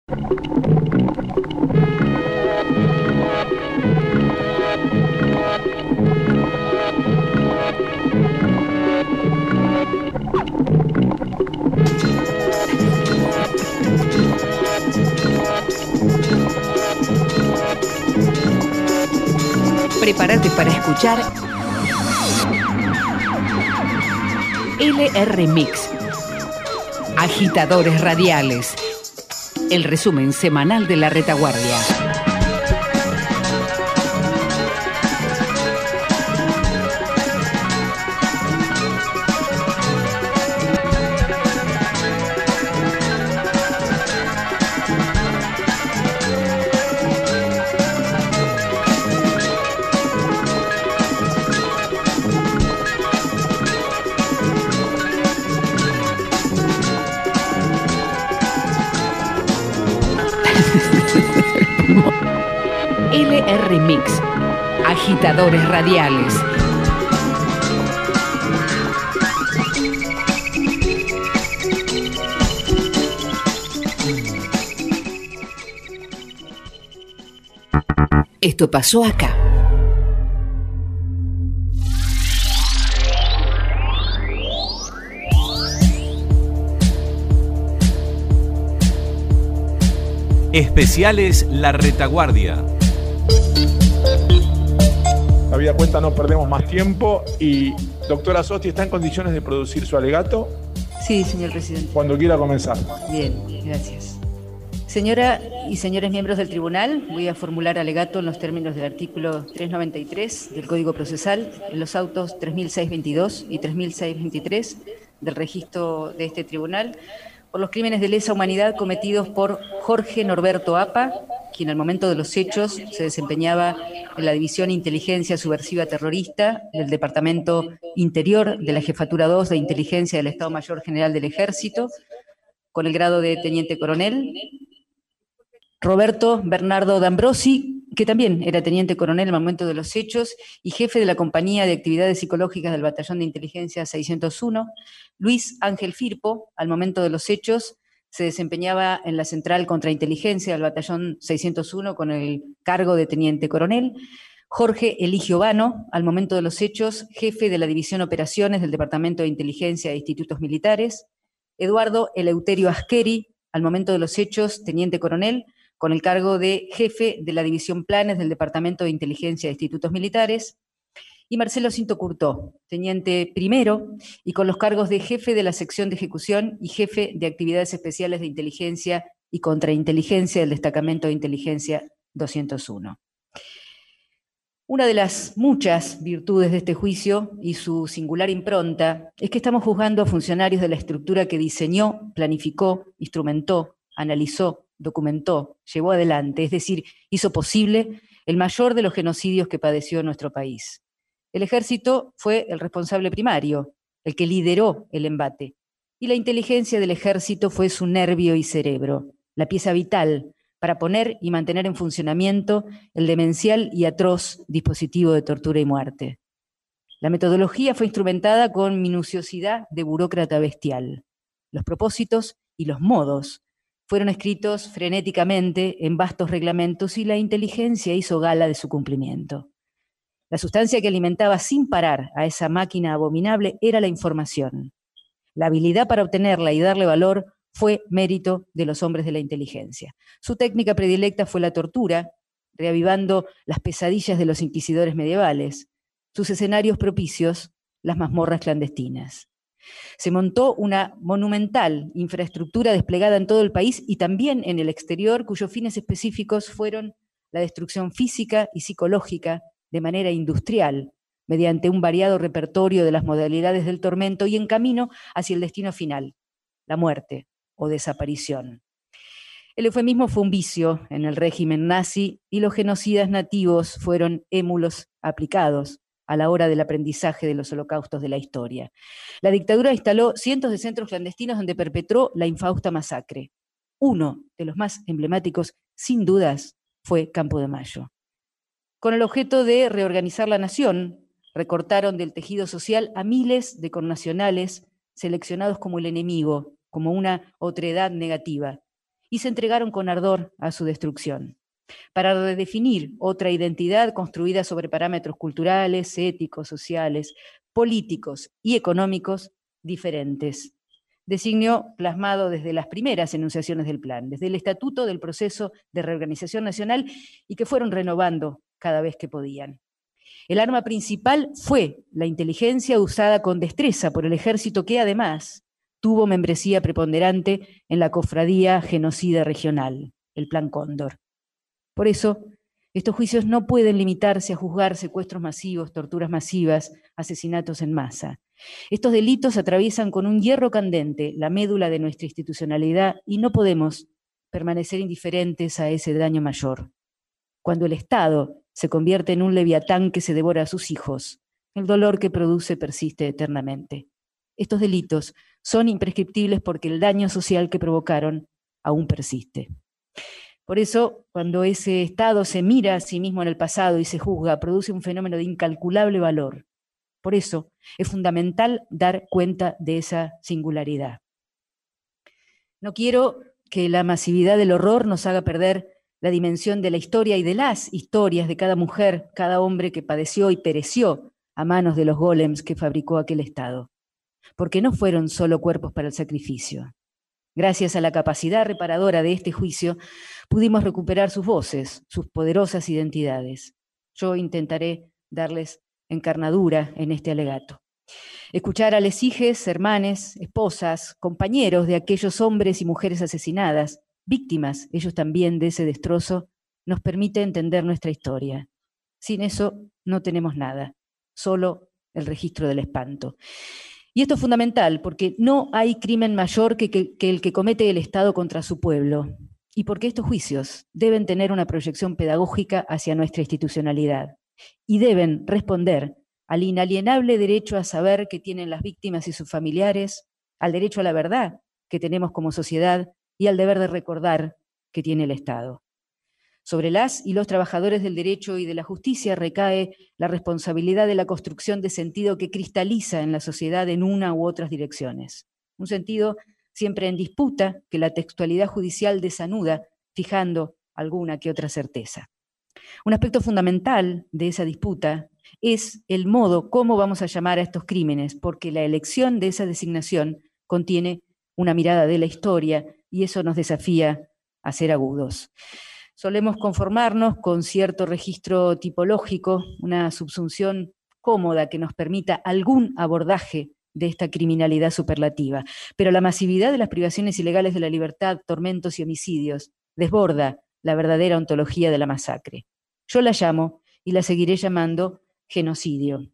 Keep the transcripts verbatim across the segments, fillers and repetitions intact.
Prepárate para escuchar L R Mix, Agitadores Radiales, el resumen semanal de la retaguardia. L R Mix, Agitadores Radiales. Esto pasó acá. Especiales La Retaguardia. Habida cuenta, no perdemos más tiempo. Y doctora Sosti, ¿está en condiciones de producir su alegato? Sí, señor presidente. Cuando quiera comenzar. Bien, gracias. Señora y señores miembros del tribunal, voy a formular alegato en los términos del artículo trescientos noventa y tres del Código Procesal en los autos tres mil seiscientos veintidós y tres mil seiscientos veintitrés del registro de este tribunal por los crímenes de lesa humanidad cometidos por Jorge Norberto Apa, quien al momento de los hechos se desempeñaba en la División Inteligencia Subversiva Terrorista del Departamento Interior de la Jefatura dos de Inteligencia del Estado Mayor General del Ejército, con el grado de Teniente Coronel. Roberto Bernardo D'Ambrosi, que también era Teniente Coronel al momento de los hechos y jefe de la Compañía de Actividades Psicológicas del Batallón de Inteligencia seiscientos uno. Luis Ángel Firpo, al momento de los hechos, se desempeñaba en la Central Contrainteligencia del Batallón seiscientos uno con el cargo de Teniente Coronel. Jorge Eligio Vano, al momento de los hechos, jefe de la División Operaciones del Departamento de Inteligencia de Institutos Militares. Eduardo Eleuterio Asqueri, al momento de los hechos, Teniente Coronel, con el cargo de jefe de la División Planes del Departamento de Inteligencia de Institutos Militares. Y Marcelo Cinto Curtó, teniente primero, y con los cargos de jefe de la sección de ejecución y jefe de actividades especiales de inteligencia y contrainteligencia del destacamento de inteligencia doscientos uno. Una de las muchas virtudes de este juicio y su singular impronta es que estamos juzgando a funcionarios de la estructura que diseñó, planificó, instrumentó, analizó, documentó, llevó adelante, es decir, hizo posible el mayor de los genocidios que padeció nuestro país. El ejército fue el responsable primario, el que lideró el embate, y la inteligencia del ejército fue su nervio y cerebro, la pieza vital para poner y mantener en funcionamiento el demencial y atroz dispositivo de tortura y muerte. La metodología fue instrumentada con minuciosidad de burócrata bestial. Los propósitos y los modos fueron escritos frenéticamente en vastos reglamentos y la inteligencia hizo gala de su cumplimiento. La sustancia que alimentaba sin parar a esa máquina abominable era la información. La habilidad para obtenerla y darle valor fue mérito de los hombres de la inteligencia. Su técnica predilecta fue la tortura, reavivando las pesadillas de los inquisidores medievales. Sus escenarios propicios, las mazmorras clandestinas. Se montó una monumental infraestructura desplegada en todo el país y también en el exterior, cuyos fines específicos fueron la destrucción física y psicológica de manera industrial, mediante un variado repertorio de las modalidades del tormento y en camino hacia el destino final, la muerte o desaparición. El eufemismo fue un vicio en el régimen nazi y los genocidas nativos fueron émulos aplicados a la hora del aprendizaje de los holocaustos de la historia. La dictadura instaló cientos de centros clandestinos donde perpetró la infausta masacre. Uno de los más emblemáticos, sin dudas, fue Campo de Mayo. Con el objeto de reorganizar la nación, recortaron del tejido social a miles de connacionales seleccionados como el enemigo, como una otredad negativa, y se entregaron con ardor a su destrucción, para redefinir otra identidad construida sobre parámetros culturales, éticos, sociales, políticos y económicos diferentes. Designio plasmado desde las primeras enunciaciones del plan, desde el estatuto del proceso de reorganización nacional, y que fueron renovando cada vez que podían. El arma principal fue la inteligencia usada con destreza por el ejército, que además tuvo membresía preponderante en la cofradía genocida regional, el Plan Cóndor. Por eso, estos juicios no pueden limitarse a juzgar secuestros masivos, torturas masivas, asesinatos en masa. Estos delitos atraviesan con un hierro candente la médula de nuestra institucionalidad y no podemos permanecer indiferentes a ese daño mayor. Cuando el Estado se convierte en un leviatán que se devora a sus hijos, el dolor que produce persiste eternamente. Estos delitos son imprescriptibles porque el daño social que provocaron aún persiste. Por eso, cuando ese Estado se mira a sí mismo en el pasado y se juzga, produce un fenómeno de incalculable valor. Por eso, es fundamental dar cuenta de esa singularidad. No quiero que la masividad del horror nos haga perder la dimensión de la historia y de las historias de cada mujer, cada hombre que padeció y pereció a manos de los gólems que fabricó aquel Estado. Porque no fueron solo cuerpos para el sacrificio. Gracias a la capacidad reparadora de este juicio, pudimos recuperar sus voces, sus poderosas identidades. Yo intentaré darles encarnadura en este alegato. Escuchar a les hijes, hermanes, esposas, compañeros de aquellos hombres y mujeres asesinadas, víctimas, ellos también, de ese destrozo, nos permite entender nuestra historia. Sin eso no tenemos nada, solo el registro del espanto. Y esto es fundamental porque no hay crimen mayor que, que, que el que comete el Estado contra su pueblo, y porque estos juicios deben tener una proyección pedagógica hacia nuestra institucionalidad y deben responder al inalienable derecho a saber que tienen las víctimas y sus familiares, al derecho a la verdad que tenemos como sociedad y al deber de recordar que tiene el Estado. Sobre las y los trabajadores del derecho y de la justicia recae la responsabilidad de la construcción de sentido que cristaliza en la sociedad en una u otras direcciones. Un sentido siempre en disputa que la textualidad judicial desanuda, fijando alguna que otra certeza. Un aspecto fundamental de esa disputa es el modo cómo vamos a llamar a estos crímenes, porque la elección de esa designación contiene una mirada de la historia y eso nos desafía a ser agudos. Solemos conformarnos con cierto registro tipológico, una subsunción cómoda que nos permita algún abordaje de esta criminalidad superlativa, pero la masividad de las privaciones ilegales de la libertad, tormentos y homicidios desborda la verdadera ontología de la masacre. Yo la llamo, y la seguiré llamando, genocidio.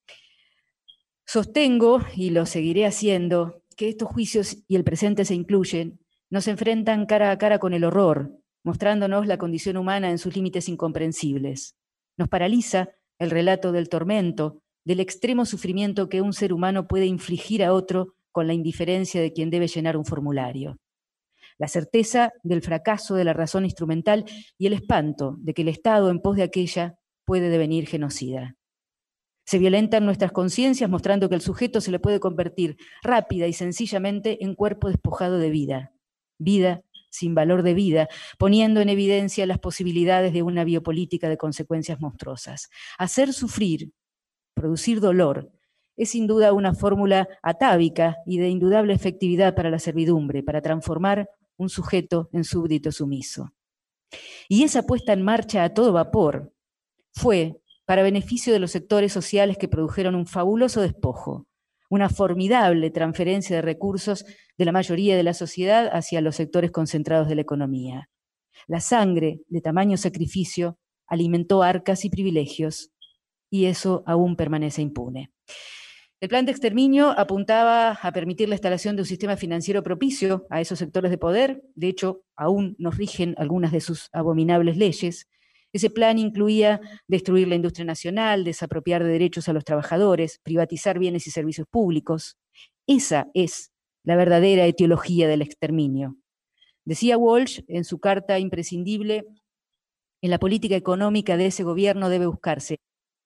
Sostengo, y lo seguiré haciendo, que estos juicios y el presente se incluyen, nos enfrentan cara a cara con el horror, mostrándonos la condición humana en sus límites incomprensibles. Nos paraliza el relato del tormento, del extremo sufrimiento que un ser humano puede infligir a otro con la indiferencia de quien debe llenar un formulario. La certeza del fracaso de la razón instrumental y el espanto de que el Estado en pos de aquella puede devenir genocida. Se violentan nuestras conciencias mostrando que el sujeto se le puede convertir rápida y sencillamente en cuerpo despojado de vida, vida sin valor de vida, poniendo en evidencia las posibilidades de una biopolítica de consecuencias monstruosas. Hacer sufrir, producir dolor, es sin duda una fórmula atávica y de indudable efectividad para la servidumbre, para transformar un sujeto en súbdito sumiso. Y esa puesta en marcha a todo vapor fue para beneficio de los sectores sociales que produjeron un fabuloso despojo, una formidable transferencia de recursos de la mayoría de la sociedad hacia los sectores concentrados de la economía. La sangre de tamaño sacrificio alimentó arcas y privilegios, y eso aún permanece impune. El plan de exterminio apuntaba a permitir la instalación de un sistema financiero propicio a esos sectores de poder. De hecho, aún nos rigen algunas de sus abominables leyes. Ese plan incluía destruir la industria nacional, desapropiar de derechos a los trabajadores, privatizar bienes y servicios públicos. Esa es la verdadera etiología del exterminio. Decía Walsh en su carta imprescindible, en la política económica de ese gobierno debe buscarse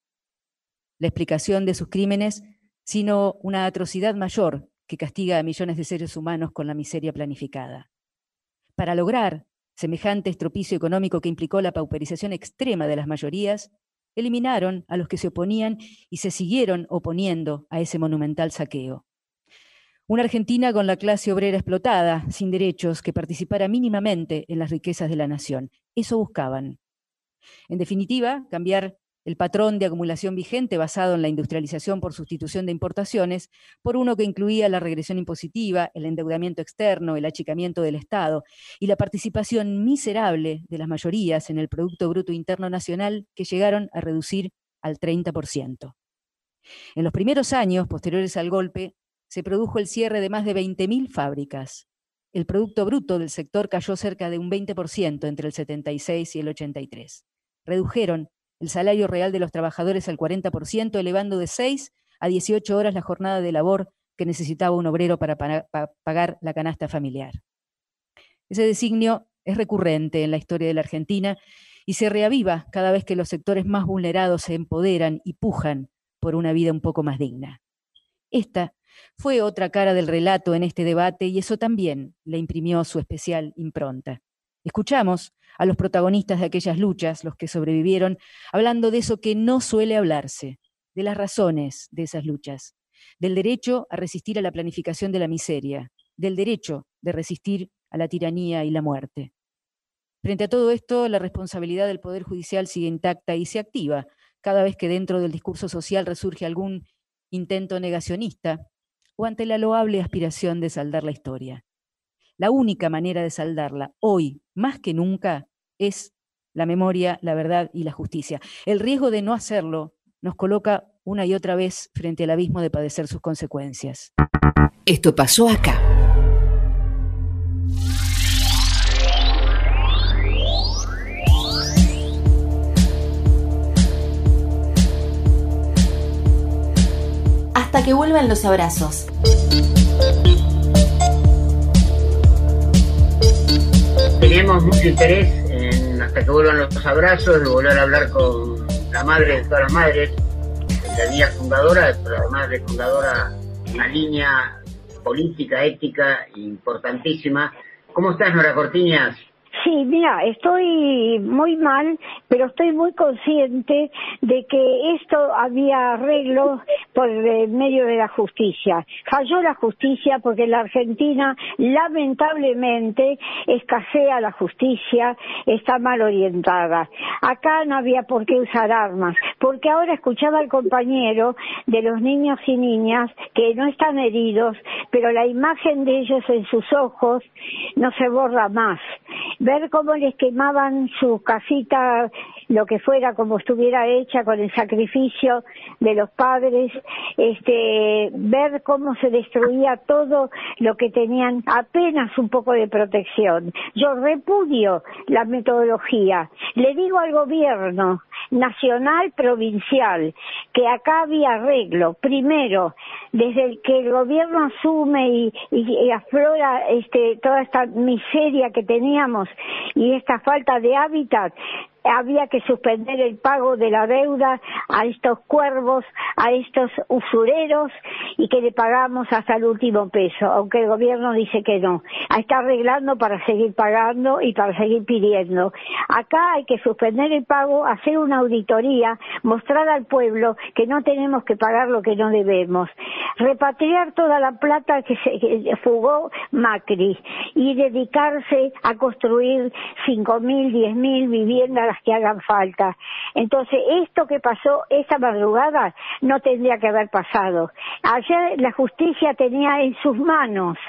la explicación de sus crímenes, sino una atrocidad mayor que castiga a millones de seres humanos con la miseria planificada. Para lograr semejante estropicio económico que implicó la pauperización extrema de las mayorías, eliminaron a los que se oponían y se siguieron oponiendo a ese monumental saqueo. Una Argentina con la clase obrera explotada, sin derechos, que participara mínimamente en las riquezas de la nación. Eso buscaban. En definitiva, cambiar el patrón de acumulación vigente basado en la industrialización por sustitución de importaciones por uno que incluía la regresión impositiva, el endeudamiento externo, el achicamiento del Estado y la participación miserable de las mayorías en el Producto Bruto Interno Nacional, que llegaron a reducir al treinta por ciento. En los primeros años posteriores al golpe se produjo el cierre de más de veinte mil fábricas. El Producto Bruto del sector cayó cerca de un veinte por ciento entre el setenta y seis y el ochenta y tres. Redujeron el salario real de los trabajadores al cuarenta por ciento, elevando de seis a dieciocho horas la jornada de labor que necesitaba un obrero para pagar la canasta familiar. Ese designio es recurrente en la historia de la Argentina y se reaviva cada vez que los sectores más vulnerados se empoderan y pujan por una vida un poco más digna. Esta fue otra cara del relato en este debate y eso también le imprimió su especial impronta. Escuchamos a los protagonistas de aquellas luchas, los que sobrevivieron, hablando de eso que no suele hablarse, de las razones de esas luchas, del derecho a resistir a la planificación de la miseria, del derecho de resistir a la tiranía y la muerte. Frente a todo esto, la responsabilidad del Poder Judicial sigue intacta y se activa cada vez que dentro del discurso social resurge algún intento negacionista o ante la loable aspiración de saldar la historia. La única manera de saldarla, hoy, más que nunca, es la memoria, la verdad y la justicia. El riesgo de no hacerlo nos coloca una y otra vez frente al abismo de padecer sus consecuencias. Esto pasó acá. Hasta que vuelvan los abrazos. Teníamos mucho interés en hasta que vuelvan los abrazos, de volver a hablar con la madre de todas las madres, la niña fundadora, pero además de fundadora, una línea política, ética importantísima. ¿Cómo estás, Nora Cortiñas? Sí, mira, estoy muy mal, pero estoy muy consciente de que esto había arreglo por medio de la justicia. Falló la justicia porque en la Argentina, lamentablemente, escasea la justicia, está mal orientada. Acá no había por qué usar armas, porque ahora escuchaba al compañero de los niños y niñas que no están heridos, pero la imagen de ellos en sus ojos no se borra más. Ver cómo les quemaban su casita, lo que fuera, como estuviera hecha con el sacrificio de los padres, este, ver cómo se destruía todo lo que tenían apenas un poco de protección. Yo repudio la metodología. Le digo al gobierno nacional, provincial, que acá había arreglo. Primero, desde el que el gobierno asume y, y, y aflora este, toda esta miseria que teníamos y esta falta de hábitat, había que suspender el pago de la deuda a estos cuervos, a estos usureros, y que le pagamos hasta el último peso, aunque el gobierno dice que no. Está arreglando para seguir pagando y para seguir pidiendo. Acá hay que suspender el pago, hacer una auditoría, mostrar al pueblo que no tenemos que pagar lo que no debemos, repatriar toda la plata que se que fugó Macri y dedicarse a construir cinco mil, diez mil viviendas que hagan falta. Entonces, esto que pasó esta madrugada no tendría que haber pasado. Ayer la justicia tenía en sus manos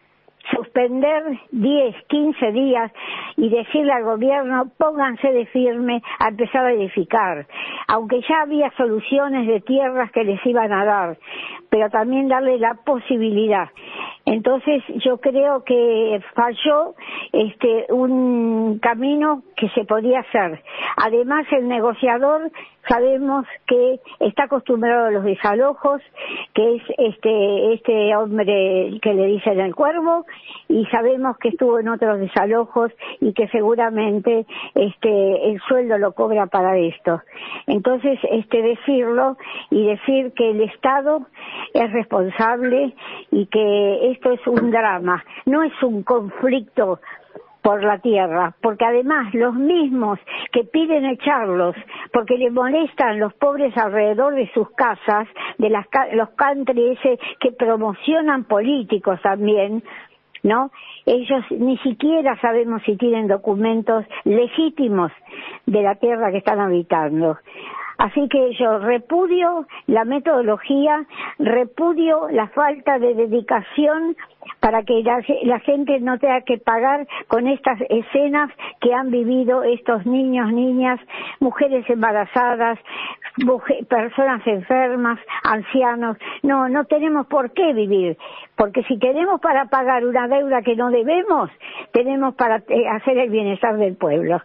suspender diez, quince días y decirle al gobierno, pónganse de firme a empezar a edificar, aunque ya había soluciones de tierras que les iban a dar, pero también darle la posibilidad. Entonces yo creo que falló este un camino que se podía hacer. Además, el negociador sabemos que está acostumbrado a los desalojos, que es este este hombre que le dicen el Cuervo, y sabemos que estuvo en otros desalojos y que seguramente este el sueldo lo cobra para esto. Entonces, este decirlo y decir que el Estado es responsable y que esto es un drama, no es un conflicto por la tierra, porque además los mismos que piden echarlos, porque les molestan los pobres alrededor de sus casas, de las los country ese que promocionan políticos también, ¿no? Ellos ni siquiera sabemos si tienen documentos legítimos de la tierra que están habitando. Así que yo repudio la metodología, repudio la falta de dedicación para que la, la gente no tenga que pagar con estas escenas que han vivido estos niños, niñas, mujeres embarazadas, mujer, personas enfermas, ancianos. No, no tenemos por qué vivir, porque si tenemos para pagar una deuda que no debemos, tenemos para eh, hacer el bienestar del pueblo.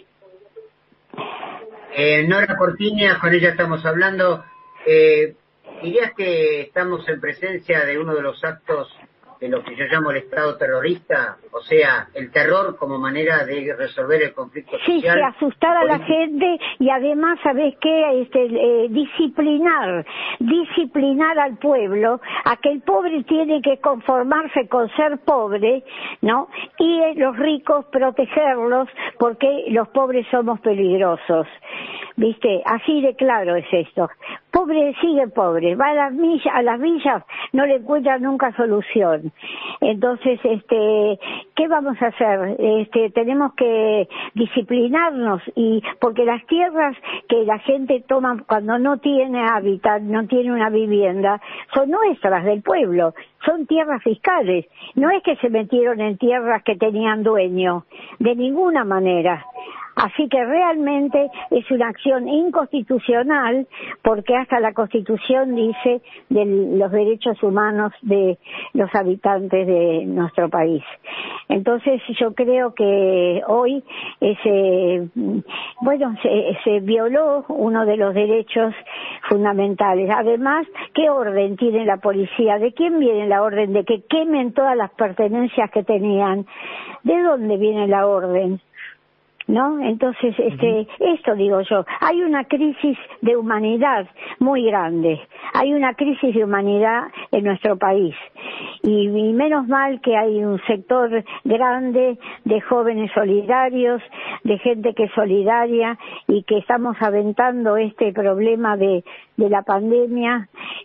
Eh, Nora Cortiñas, con ella estamos hablando. Eh, ¿Dirías que estamos en presencia de uno de los actos de lo que yo llamo el Estado terrorista? O sea, el terror como manera de resolver el conflicto social. Sí, de asustar a la gente y además, ¿sabes qué? Este, eh, disciplinar, disciplinar al pueblo, a que el pobre tiene que conformarse con ser pobre, ¿no? Y eh, los ricos protegerlos porque los pobres somos peligrosos. ¿Viste? Así de claro es esto. Pobre sigue pobre, va a las villas, a las villas no le encuentra nunca solución. Entonces, este, ¿qué vamos a hacer? Este, tenemos que disciplinarnos y porque las tierras que la gente toma cuando no tiene hábitat, no tiene una vivienda, son nuestras del pueblo, son tierras fiscales. No es que se metieron en tierras que tenían dueño, de ninguna manera. Así que realmente es una acción inconstitucional porque hasta la Constitución dice de los derechos humanos de los habitantes de nuestro país. Entonces yo creo que hoy ese, bueno, se, se violó uno de los derechos fundamentales. Además, ¿qué orden tiene la policía? ¿De quién viene la orden de que quemen todas las pertenencias que tenían? ¿De dónde viene la orden? ¿No? Entonces, este, uh-huh. esto digo yo, hay una crisis de humanidad muy grande, hay una crisis de humanidad en nuestro país y, y menos mal que hay un sector grande de jóvenes solidarios, de gente que es solidaria y que estamos aventando este problema de, de la pandemia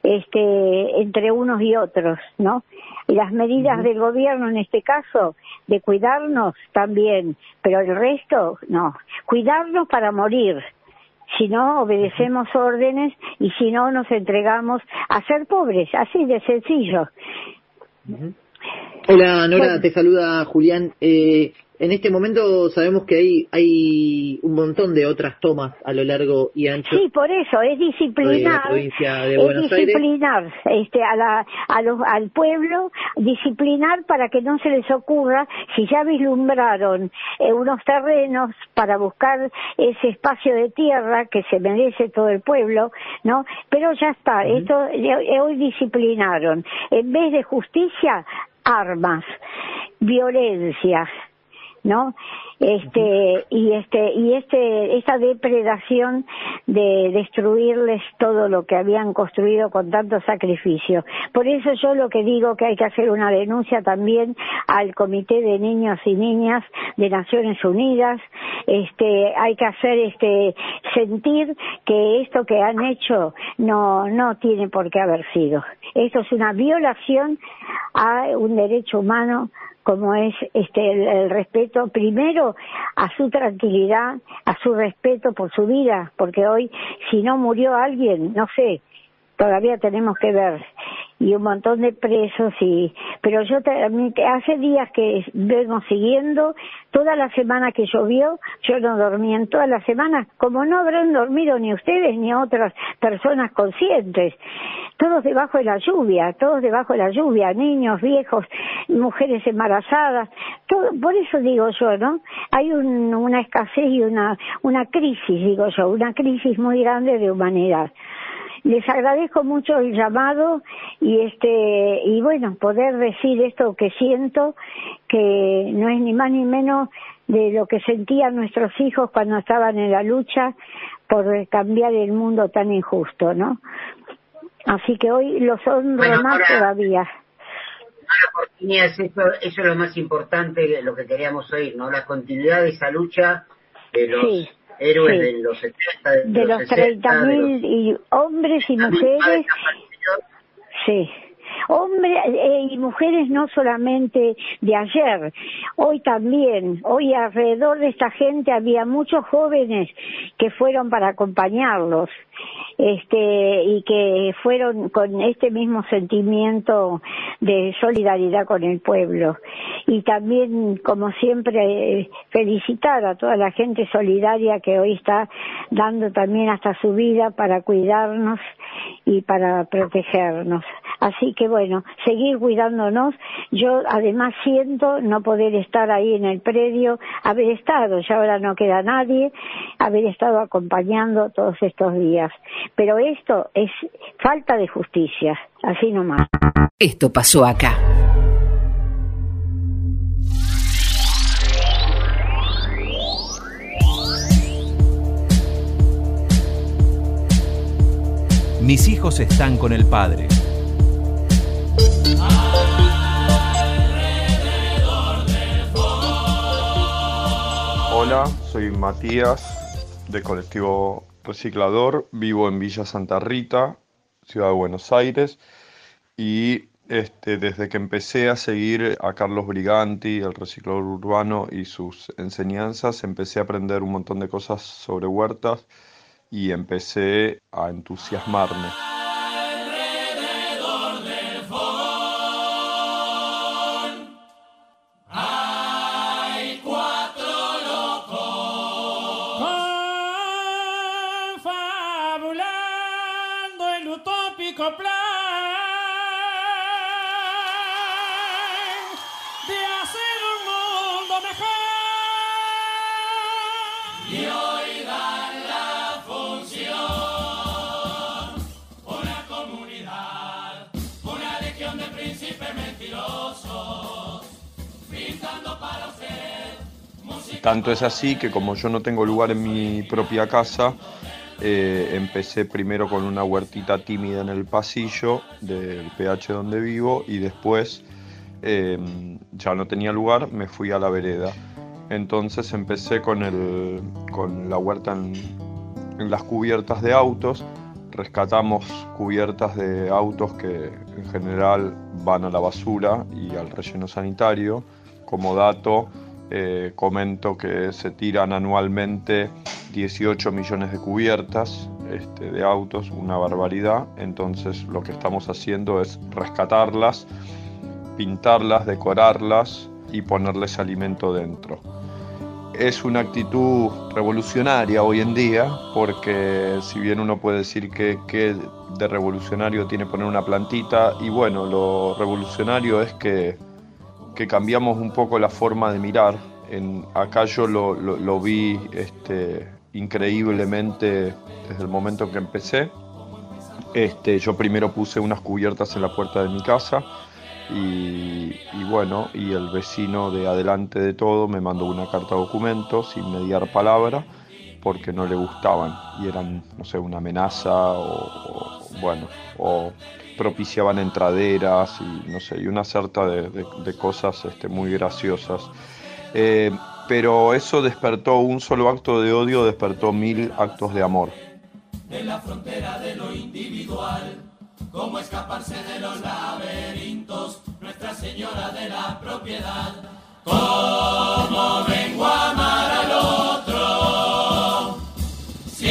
este, entre unos y otros, ¿no? Y las medidas uh-huh. del gobierno en este caso, de cuidarnos también, pero el resto no. Cuidarnos para morir. Si no, obedecemos uh-huh. órdenes y si no, nos entregamos a ser pobres. Así de sencillo. Uh-huh. Hola, Nora, bueno. Te saluda Julián. Eh, en este momento sabemos que hay hay un montón de otras tomas a lo largo y ancho. Sí, por eso es disciplinar, de la provincia de es Buenos disciplinar Aires. este, a la, a los, al pueblo, disciplinar para que no se les ocurra, si ya vislumbraron eh, unos terrenos para buscar ese espacio de tierra que se merece todo el pueblo, ¿no? Pero ya está, uh-huh. esto eh, hoy disciplinaron. En vez de justicia, armas, violencia, ¿no? Este y este y este esta depredación de destruirles todo lo que habían construido con tanto sacrificio. Por eso yo lo que digo que hay que hacer una denuncia también al Comité de Niños y Niñas de Naciones Unidas. Este hay que hacer este sentir que esto que han hecho no no tiene por qué haber sido. Esto es una violación a un derecho humano como es este el, el respeto primero a su tranquilidad, a su respeto por su vida, porque hoy si no murió alguien, no sé, todavía tenemos que ver, y un montón de presos, y pero yo te, hace días que vengo siguiendo, toda la semana que llovió, yo no dormí en toda la semana, como no habrán dormido ni ustedes ni otras personas conscientes, todos debajo de la lluvia, todos debajo de la lluvia, niños, viejos, mujeres embarazadas, todo, por eso digo yo, ¿no? Hay un, una escasez y una, una crisis, digo yo, una crisis muy grande de humanidad. Les agradezco mucho el llamado y este y bueno, poder decir esto que siento, que no es ni más ni menos de lo que sentían nuestros hijos cuando estaban en la lucha por cambiar el mundo tan injusto, ¿no? Así que hoy los honro bueno, más ahora, todavía. Ana Cortiñas, eso, eso es lo más importante, lo que queríamos oír, ¿no? La continuidad de esa lucha de los sí, héroes sí. de los setenta, de, de los, los treinta mil y hombres y mujeres. Sí. Hombres eh, y mujeres no solamente de ayer, hoy también, hoy alrededor de esta gente había muchos jóvenes que fueron para acompañarlos, este, y que fueron con este mismo sentimiento de solidaridad con el pueblo. Y también, como siempre, eh, felicitar a toda la gente solidaria que hoy está dando también hasta su vida para cuidarnos y para protegernos. Así que bueno, seguir cuidándonos. Yo además siento no poder estar ahí en el predio, haber estado, ya ahora no queda nadie, haber estado acompañando todos estos días. Pero esto es falta de justicia, así nomás. Esto pasó acá. Mis hijos están con el padre. Hola, soy Matías, de Colectivo Reciclador, vivo en Villa Santa Rita, Ciudad de Buenos Aires, y este, desde que empecé a seguir a Carlos Briganti, el reciclador urbano, y sus enseñanzas, empecé a aprender un montón de cosas sobre huertas y empecé a entusiasmarme. Tanto es así que como yo no tengo lugar en mi propia casa, eh, empecé primero con una huertita tímida en el pasillo del P H donde vivo y después eh, ya no tenía lugar, me fui a la vereda. Entonces empecé con, el, con la huerta en, en las cubiertas de autos. Rescatamos cubiertas de autos que en general van a la basura y al relleno sanitario. Como dato, Eh, comento que se tiran anualmente dieciocho millones de cubiertas este, de autos, una barbaridad. Entonces lo que estamos haciendo es rescatarlas, pintarlas, decorarlas y ponerles alimento dentro. Es una actitud revolucionaria hoy en día, porque si bien uno puede decir que, que de revolucionario tiene poner una plantita, y bueno, lo revolucionario es que que cambiamos un poco la forma de mirar. En, acá yo lo, lo, lo vi este, increíblemente desde el momento que empecé. Este, yo primero puse unas cubiertas en la puerta de mi casa y, y bueno, y el vecino de adelante de todo me mandó una carta documento sin mediar palabra porque no le gustaban y eran, no sé, una amenaza o, o bueno, o propiciaban entraderas y no sé, y una sarta de, de, de cosas este, muy graciosas. Eh, pero eso despertó, un solo acto de odio despertó mil actos de amor. En la frontera de lo individual, cómo escaparse de los laberintos, Nuestra Señora de la Propiedad. Cómo vengo a amar al otro, si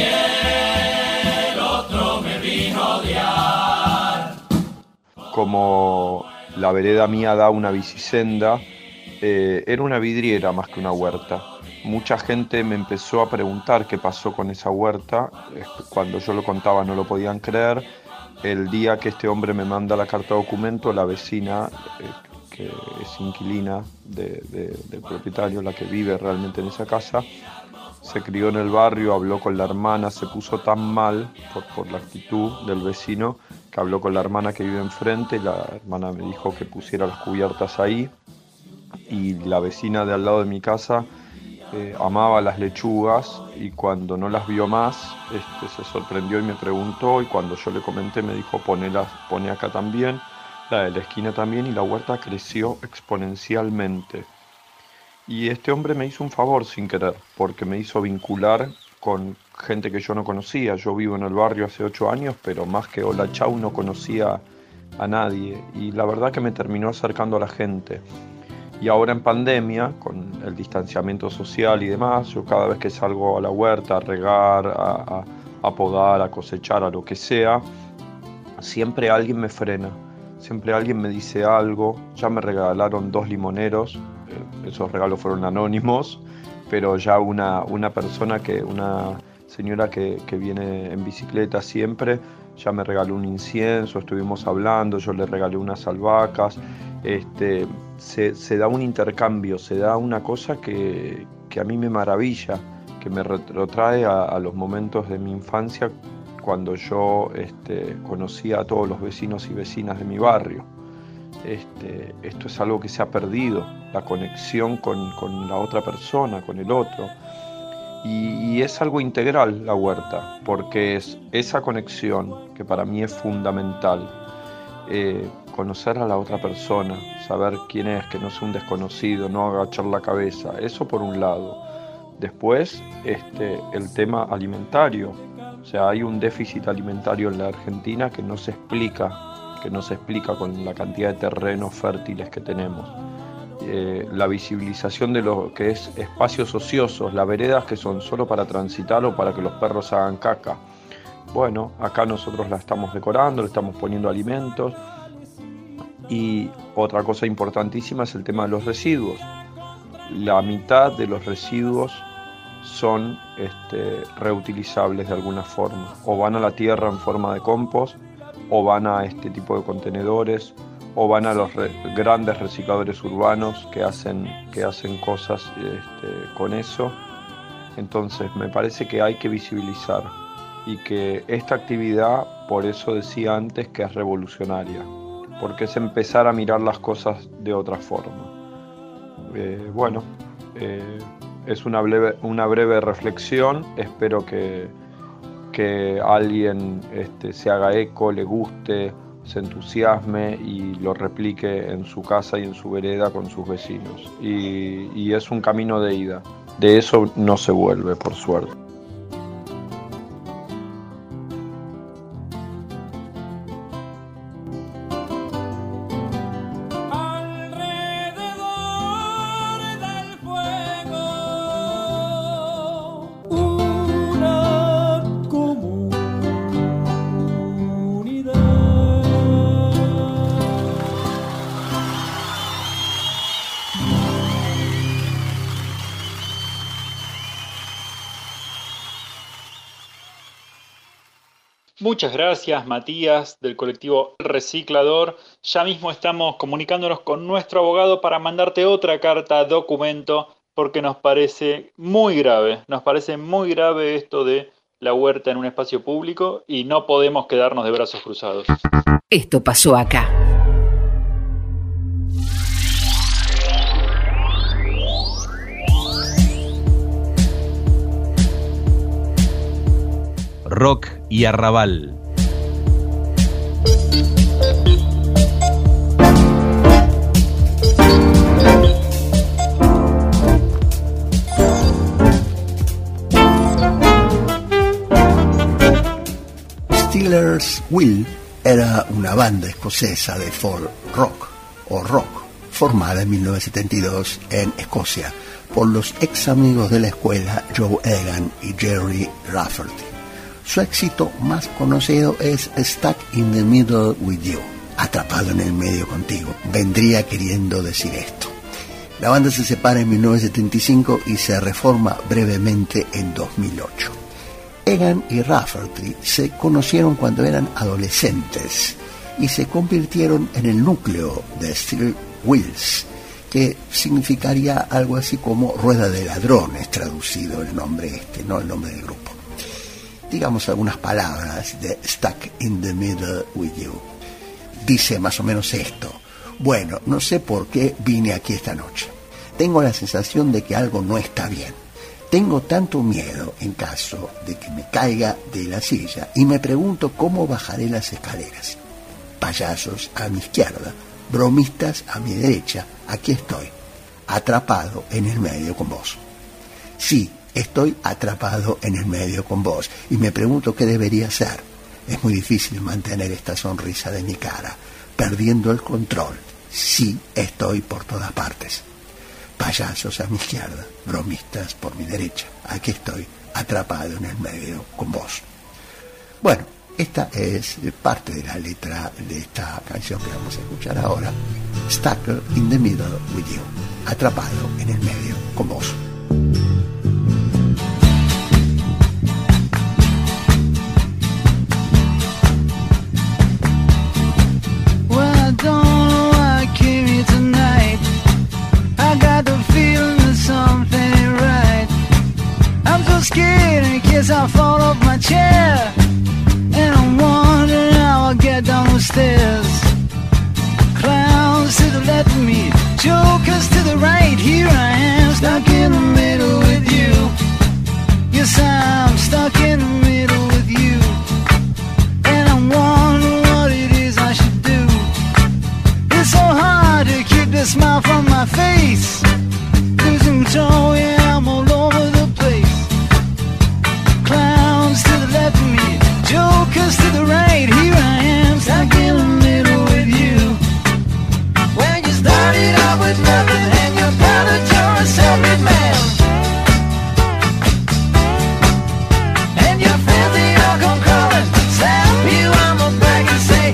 el otro me vino a odiar. Como la vereda mía da una bicisenda, eh, era una vidriera más que una huerta. Mucha gente me empezó a preguntar qué pasó con esa huerta. Cuando yo lo contaba no lo podían creer. El día que este hombre me manda la carta documento, la vecina, eh, que es inquilina de, de, del propietario, la que vive realmente en esa casa, se crió en el barrio, habló con la hermana, se puso tan mal por, por la actitud del vecino que habló con la hermana que vive enfrente. La hermana me dijo que pusiera las cubiertas ahí y la vecina de al lado de mi casa Eh, amaba las lechugas y cuando no las vio más este, se sorprendió y me preguntó, y cuando yo le comenté me dijo ponelas, pone acá también. la de la esquina también, y la huerta creció exponencialmente. Y este hombre me hizo un favor sin querer, porque me hizo vincular con gente que yo no conocía. Yo vivo en el barrio hace ocho años, pero más que hola chau no conocía a nadie. Y la verdad que me terminó acercando a la gente. Y ahora en pandemia, con el distanciamiento social y demás, yo cada vez que salgo a la huerta a regar, a, a, a podar, a cosechar, a lo que sea, siempre alguien me frena. Siempre alguien me dice algo. Ya me regalaron dos limoneros, eh, esos regalos fueron anónimos, pero ya una, una persona, que una señora que, que viene en bicicleta siempre, ya me regaló un incienso, estuvimos hablando, yo le regalé unas albahacas. Este, se, se da un intercambio, se da una cosa que, que a mí me maravilla, que me retrotrae a, a los momentos de mi infancia, cuando yo este, conocía a todos los vecinos y vecinas de mi barrio. Este, esto es algo que se ha perdido, la conexión con, con la otra persona, con el otro. Y, y es algo integral la huerta, porque es esa conexión que para mí es fundamental. Eh, conocer a la otra persona, saber quién es, que no sea un desconocido, no agachar la cabeza, eso por un lado. Después, este, el tema alimentario. O sea, hay un déficit alimentario en la Argentina que no se explica, que no se explica con la cantidad de terrenos fértiles que tenemos. Eh, la visibilización de lo que es espacios ociosos, las veredas que son solo para transitar o para que los perros hagan caca. Bueno, acá nosotros la estamos decorando, le estamos poniendo alimentos. Y otra cosa importantísima es el tema de los residuos. La mitad de los residuos son este, reutilizables de alguna forma, o van a la tierra en forma de compost, o van a este tipo de contenedores, o van a los re- grandes recicladores urbanos que hacen, que hacen cosas este, con eso. Entonces me parece que hay que visibilizar, y que esta actividad, por eso decía antes que es revolucionaria, porque es empezar a mirar las cosas de otra forma. Eh, bueno, eh, es una breve, una breve reflexión. Espero que, que alguien este, se haga eco, le guste, se entusiasme y lo replique en su casa y en su vereda con sus vecinos. Y, y es un camino de ida. De eso no se vuelve, por suerte. Muchas gracias, Matías, del colectivo Reciclador. Ya mismo estamos comunicándonos con nuestro abogado para mandarte otra carta documento, porque nos parece muy grave, nos parece muy grave esto de la huerta en un espacio público y no podemos quedarnos de brazos cruzados. Esto pasó acá. Rock y arrabal. Stealers Wheel era una banda escocesa de folk rock o rock formada en mil novecientos setenta y dos en Escocia por los ex amigos de la escuela Joe Egan y Jerry Rafferty. Su éxito más conocido es Stuck in the Middle with You, atrapado en el medio contigo. Vendría queriendo decir esto. La banda se separa en mil novecientos setenta y cinco y se reforma brevemente en dos mil ocho. Egan y Rafferty se conocieron cuando eran adolescentes y se convirtieron en el núcleo de Steel Wheels, que significaría algo así como rueda de ladrones, traducido el nombre este, no el nombre del grupo. Digamos algunas palabras de Stuck in the Middle with You. Dice más o menos esto: bueno, no sé por qué vine aquí esta noche. Tengo la sensación de que algo no está bien. Tengo tanto miedo en caso de que me caiga de la silla y me pregunto cómo bajaré las escaleras. payasos a mi izquierda, bromistas a mi derecha. Aquí estoy, atrapado en el medio con vos. Sí, estoy atrapado en el medio con vos y me pregunto qué debería hacer. Es muy difícil mantener esta sonrisa de mi cara, perdiendo el control. Sí, estoy por todas partes. Payasos a mi izquierda, bromistas por mi derecha. Aquí estoy, atrapado en el medio con vos. Bueno, esta es parte de la letra de esta canción que vamos a escuchar ahora. Stuck in the middle with you. Atrapado en el medio con vos. Scared in case I fall off my chair, and I'm wondering how I'll get down the stairs. Clowns to the left of me, jokers to the right. Here I am, stuck in the middle with you. Yes, I'm stuck in the middle with you, and I'm wondering what it is I should do. It's so hard to keep the smile from my face. Losing control, yeah, I'm all over the place. Clowns to the left of me, jokers to the right. Here I am, stuck in the middle with you. When you started out with nothing and you're proud that you're a self-made man, and your friends they all come crawling, slap you on the back and say,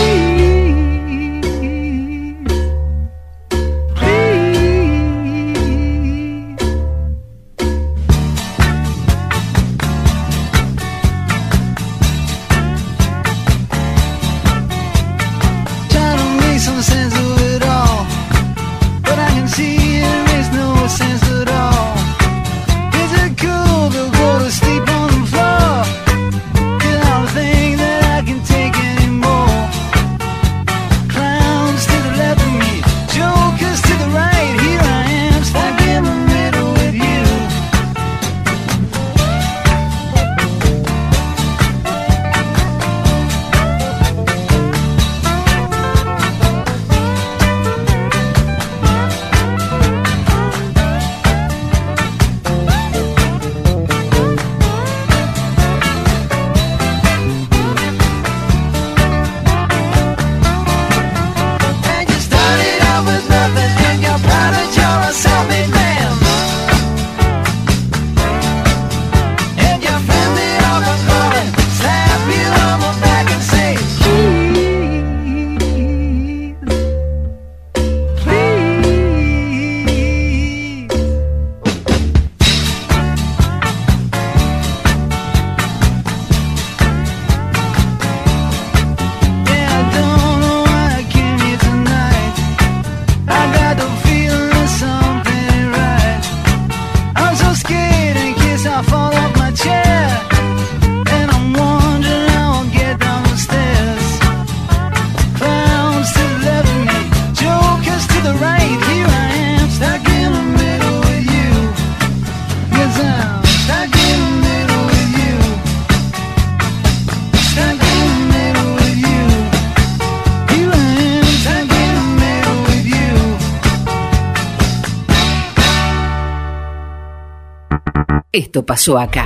Esto pasó acá.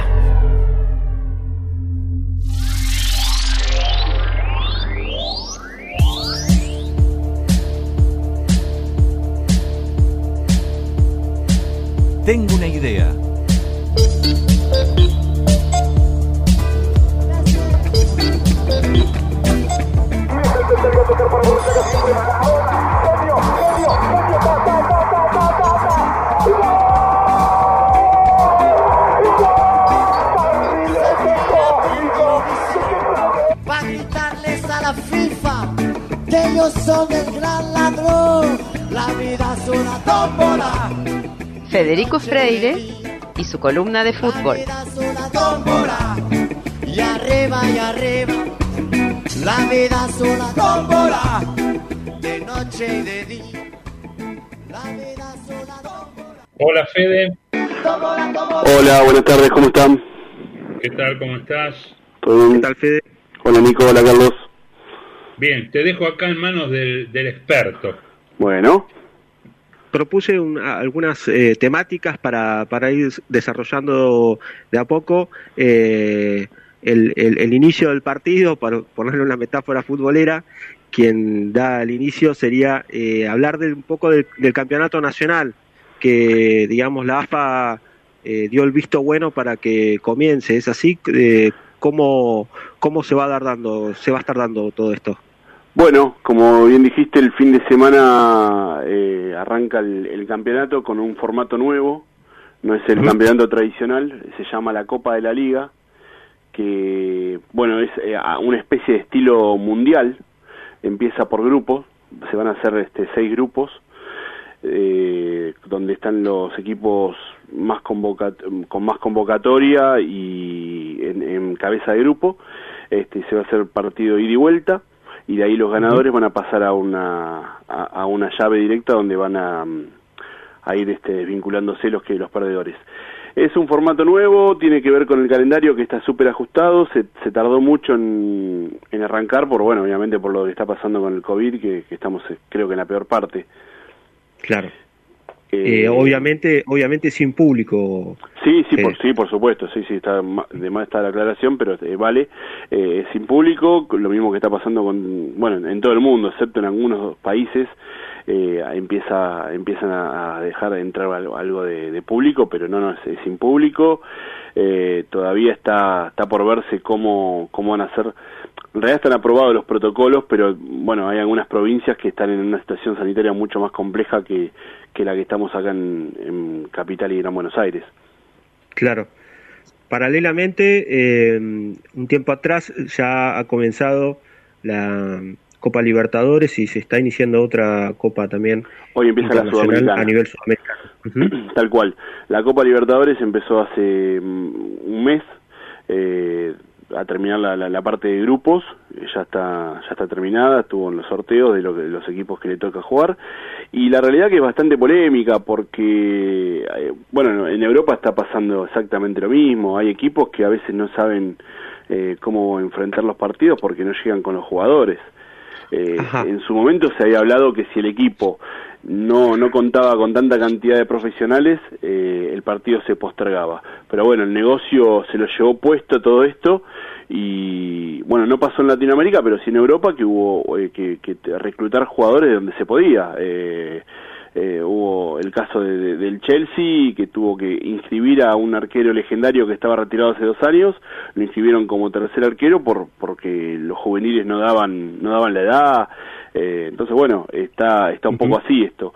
Tengo una idea. Para gritarles a la FIFA que ellos son el gran ladrón, la vida es una tómbola. Federico Freire y su columna de fútbol. La vida es una tómbola, y arriba y arriba, la vida es una tómbola, de noche y de día, la vida es una tómbola. Hola Fede. Tómbola, tómbola. Hola, buenas tardes, ¿cómo están? ¿Qué tal? ¿Cómo estás? ¿Todo bien? ¿Qué tal, Fede? Hola Nico, hola Carlos. Bien, te dejo acá en manos del, del experto. Bueno. Propuse un, algunas eh, temáticas para, para ir desarrollando de a poco eh, el, el, el inicio del partido, para ponerle una metáfora futbolera. Quien da el inicio sería eh, hablar de un poco del, del campeonato nacional, que digamos la A F A eh, dio el visto bueno para que comience. ¿Es así? Eh, ¿cómo, ¿Cómo se va a dar dando, se va a estar dando todo esto? Bueno, como bien dijiste, el fin de semana eh, arranca el, el campeonato con un formato nuevo. No es el uh-huh. campeonato tradicional, se llama la Copa de la Liga, que bueno es eh, una especie de estilo mundial. Empieza por grupos, se van a hacer este, seis grupos, eh, donde están los equipos más convocat con más convocatoria y en, en cabeza de grupo. Este, se va a hacer partido ida y vuelta, y de ahí los ganadores van a pasar a una a, a una llave directa donde van a, a ir este, desvinculándose los que los perdedores. Es un formato nuevo, tiene que ver con el calendario que está súper ajustado, se, se tardó mucho en, en arrancar, por bueno, obviamente por lo que está pasando con el COVID, que, que estamos creo que en la peor parte. Claro. Eh, eh, obviamente, obviamente sin público. Sí, sí, eh. por, sí, por supuesto, sí, sí, está de más está la aclaración, pero eh, vale, eh, sin público, lo mismo que está pasando con, bueno, en todo el mundo, excepto en algunos países. Eh, empieza empiezan a, a dejar de entrar algo, algo de, de público, pero no, no es, es sin público. Eh, todavía está está por verse cómo cómo van a ser. En realidad están aprobados los protocolos, pero bueno, hay algunas provincias que están en una situación sanitaria mucho más compleja que, que la que estamos acá en, en Capital y Gran Buenos Aires. Claro. Paralelamente, eh, un tiempo atrás ya ha comenzado la Copa Libertadores y se está iniciando otra Copa también. Hoy empieza la Sudamericana. A nivel sudamericano. Uh-huh. Tal cual. La Copa Libertadores empezó hace un mes eh, a terminar la, la, la parte de grupos. Ya está ya está terminada, estuvo en los sorteos de, lo, de los equipos que le toca jugar. Y la realidad que es bastante polémica porque, eh, bueno, en Europa está pasando exactamente lo mismo. Hay equipos que a veces no saben eh, cómo enfrentar los partidos porque no llegan con los jugadores. Eh, en su momento se había hablado que si el equipo no no contaba con tanta cantidad de profesionales, eh, el partido se postergaba. Pero bueno, el negocio se lo llevó puesto todo esto y bueno, no pasó en Latinoamérica, pero sí en Europa, que hubo eh, que, que reclutar jugadores de donde se podía. Eh, eh, hubo el caso de, de, del Chelsea, que tuvo que inscribir a un arquero legendario que estaba retirado hace dos años, lo inscribieron como tercer arquero por porque los juveniles no daban no daban la edad. Eh, entonces bueno, está está un poco así esto.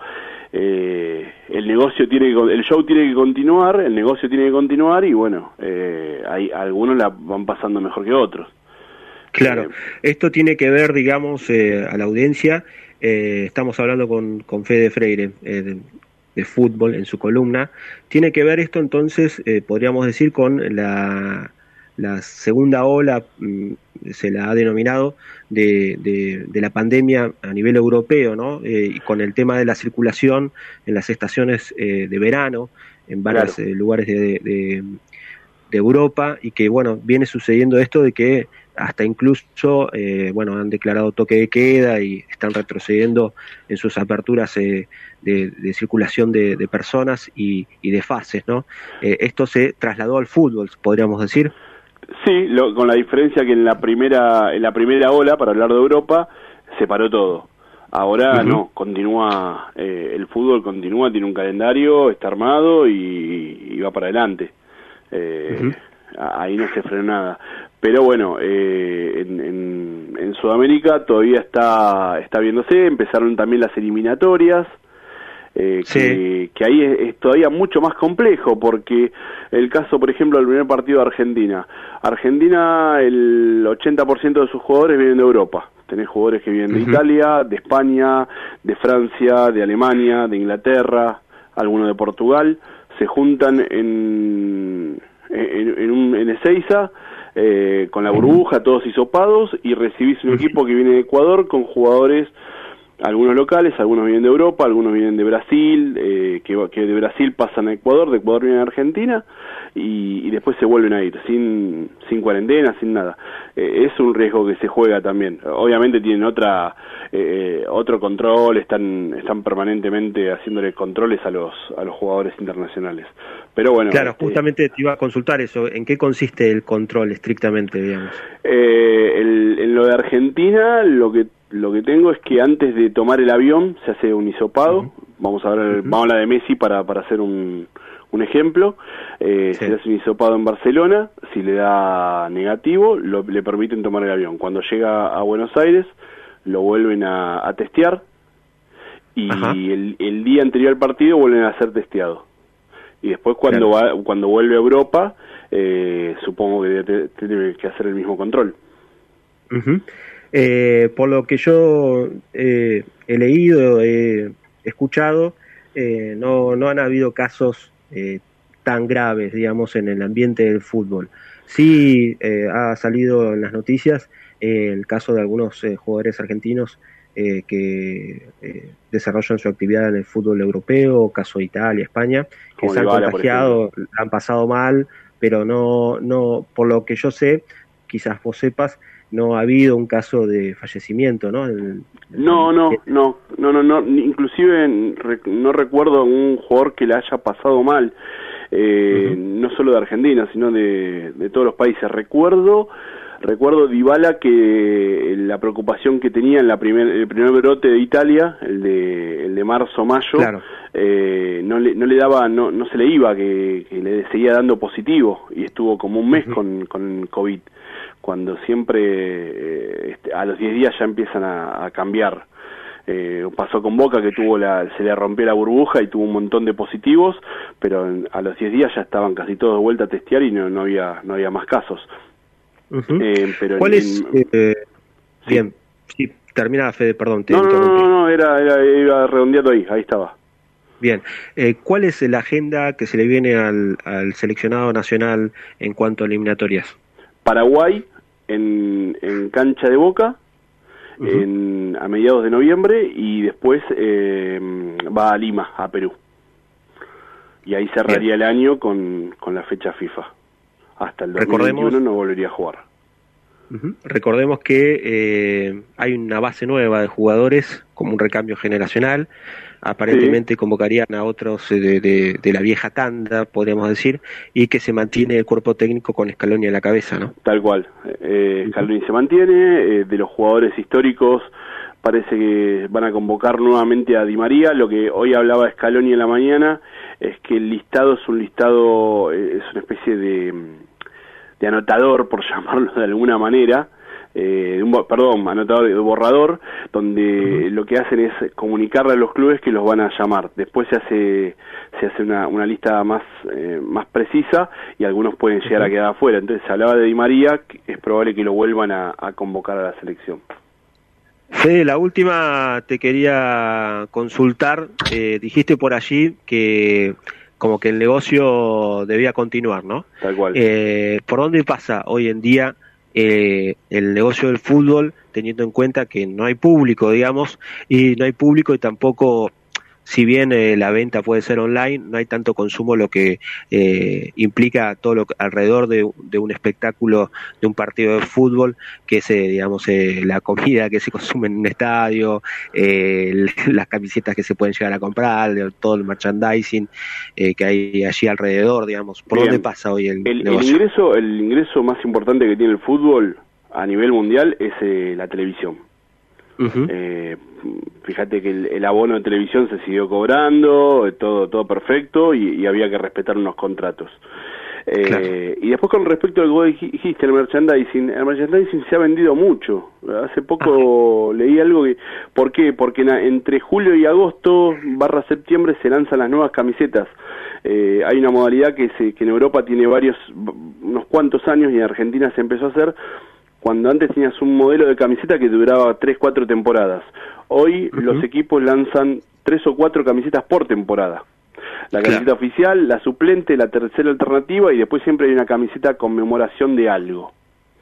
Eh, el negocio tiene que, el show tiene que continuar, el negocio tiene que continuar y bueno, eh, hay algunos la van pasando mejor que otros. Claro, eh, esto tiene que ver, digamos, eh, a la audiencia. Eh, estamos hablando con, con Fede Freire eh, de, de fútbol en su columna. Tiene que ver esto entonces, eh, podríamos decir, con la, la segunda ola, mmm, se la ha denominado, de, de, de la pandemia a nivel europeo, ¿no? Eh, y con el tema de la circulación en las estaciones eh, de verano, en varios claro. eh, lugares de, de, de Europa, y que, bueno, viene sucediendo esto de que hasta incluso, eh, bueno, han declarado toque de queda y están retrocediendo en sus aperturas eh, de, de circulación de, de personas y, y de fases, ¿no? Eh, esto se trasladó al fútbol, podríamos decir. Sí, lo, con la diferencia que en la primera en la primera ola, para hablar de Europa, se paró todo. Ahora uh-huh. no, continúa, eh, el fútbol continúa, tiene un calendario, está armado y, y va para adelante. Eh, uh-huh. Ahí no se frenó nada. Pero bueno, eh, en, en, en Sudamérica todavía está está viéndose, empezaron también las eliminatorias, eh, sí. que, que ahí es, es todavía mucho más complejo, porque el caso, por ejemplo, del primer partido de Argentina. Argentina, el ochenta por ciento de sus jugadores vienen de Europa. Tenés jugadores que vienen de uh-huh. Italia, de España, de Francia, de Alemania, de Inglaterra, algunos de Portugal. Se juntan en, en, en, un, en Ezeiza, Eh, con la burbuja, todos hisopados, y recibís un equipo que viene de Ecuador con jugadores, algunos locales, algunos vienen de Europa, algunos vienen de Brasil, eh, que, que de Brasil pasan a Ecuador, de Ecuador vienen a Argentina, y, y después se vuelven a ir, sin, sin cuarentena, sin nada. Eh, es un riesgo que se juega también. Obviamente tienen otra eh, otro control, están están permanentemente haciéndole controles a los a los jugadores internacionales. Pero bueno, claro, este, justamente te iba a consultar eso, ¿en qué consiste el control estrictamente, digamos? Eh, el, en lo de Argentina, lo que lo que tengo es que antes de tomar el avión se hace un hisopado. Uh-huh. Vamos a ver, uh-huh. vamos a hablar de Messi para para hacer un un ejemplo. Eh, sí. Se hace un hisopado en Barcelona, si le da negativo, lo, le permiten tomar el avión. Cuando llega a Buenos Aires, lo vuelven a, a testear y el, el día anterior al partido vuelven a ser testeado. Y después cuando claro. va, cuando vuelve a Europa, eh, supongo que tiene que hacer el mismo control. Uh-huh. Eh, por lo que yo eh, he leído, he escuchado, eh, no, no han habido casos eh, tan graves, digamos, en el ambiente del fútbol. Sí eh, ha salido en las noticias eh, el caso de algunos eh, jugadores argentinos eh, que eh, desarrollan su actividad en el fútbol europeo, caso de Italia, España, que se han contagiado, han pasado mal, pero no, no, por lo que yo sé, quizás vos sepas, no ha habido un caso de fallecimiento, ¿no? El, el no, no, no, no, no, no, inclusive no recuerdo un jugador que le haya pasado mal, eh, uh-huh. no solo de Argentina, sino de, de todos los países. Recuerdo, recuerdo Dybala que la preocupación que tenía en la primer, el primer brote de Italia, el de, el de marzo-mayo, claro. eh, no le, no le daba, no, no se le iba, que, que le seguía dando positivo y estuvo como un mes uh-huh. con, con COVID. Cuando siempre eh, este, a los diez días ya empiezan a, a cambiar. Eh, pasó con Boca que tuvo la, se le rompió la burbuja y tuvo un montón de positivos, pero en, a los diez días ya estaban casi todos de vuelta a testear y no, no había no había más casos. Uh-huh. eh, pero ¿Cuál en, es? Eh, ¿sí? Bien, sí, termina Fede, perdón. Te no, no, no, no, era, era, iba redondeando ahí, ahí estaba. Bien, eh, ¿cuál es la agenda que se le viene al, al seleccionado nacional en cuanto a eliminatorias? Paraguay en, en cancha de Boca uh-huh. en, a mediados de noviembre y después eh, va a Lima, a Perú. Y ahí cerraría Bien. el año con, con la fecha FIFA. Hasta el dos mil veintiuno no volvería a jugar. Uh-huh. Recordemos que eh, hay una base nueva de jugadores como un recambio generacional. Aparentemente sí. convocarían a otros de, de, de la vieja tanda, podríamos decir, y que se mantiene el cuerpo técnico con Scaloni a la cabeza, ¿no? Tal cual. Eh, Scaloni uh-huh. se mantiene, eh, de los jugadores históricos parece que van a convocar nuevamente a Di María. Lo que hoy hablaba Scaloni en la mañana es que el listado es un listado, eh, es una especie de, de anotador, por llamarlo de alguna manera, Eh, de un, perdón, anotador de borrador, donde uh-huh. lo que hacen es comunicarle a los clubes que los van a llamar. Después se hace se hace una, una lista más eh, más precisa y algunos pueden llegar uh-huh. a quedar afuera. Entonces se hablaba de Di María, que es probable que lo vuelvan a, a convocar a la selección. Sí, la última te quería consultar. Eh, dijiste por allí que como que el negocio debía continuar, ¿no? Tal cual. Eh, ¿por dónde pasa hoy en día Eh, el negocio del fútbol, teniendo en cuenta que no hay público, digamos, y no hay público y tampoco, si bien eh, la venta puede ser online, no hay tanto consumo, lo que eh, implica todo lo que, alrededor de, de un espectáculo, de un partido de fútbol, que es, eh, digamos, eh, la comida que se consume en un estadio, eh, las camisetas que se pueden llegar a comprar, todo el merchandising eh, que hay allí alrededor, digamos. ¿Por Bien. dónde pasa hoy el, el negocio? El ingreso, el ingreso más importante que tiene el fútbol a nivel mundial es eh, la televisión. Uh-huh. Eh, fíjate que el, el abono de televisión se siguió cobrando, todo todo perfecto y, y había que respetar unos contratos. Eh, claro. Y después con respecto al que vos dijiste, el merchandising, el merchandising se ha vendido mucho. Hace poco uh-huh. leí algo que, ¿por qué? Porque na, entre julio y agosto barra septiembre se lanzan las nuevas camisetas. Eh, hay una modalidad que, se, que en Europa tiene varios, unos cuantos años y en Argentina se empezó a hacer, cuando antes tenías un modelo de camiseta que duraba tres, cuatro temporadas. Hoy uh-huh. los equipos lanzan tres o cuatro camisetas por temporada. La camiseta claro. oficial, la suplente, la tercera alternativa y después siempre hay una camiseta conmemoración de algo.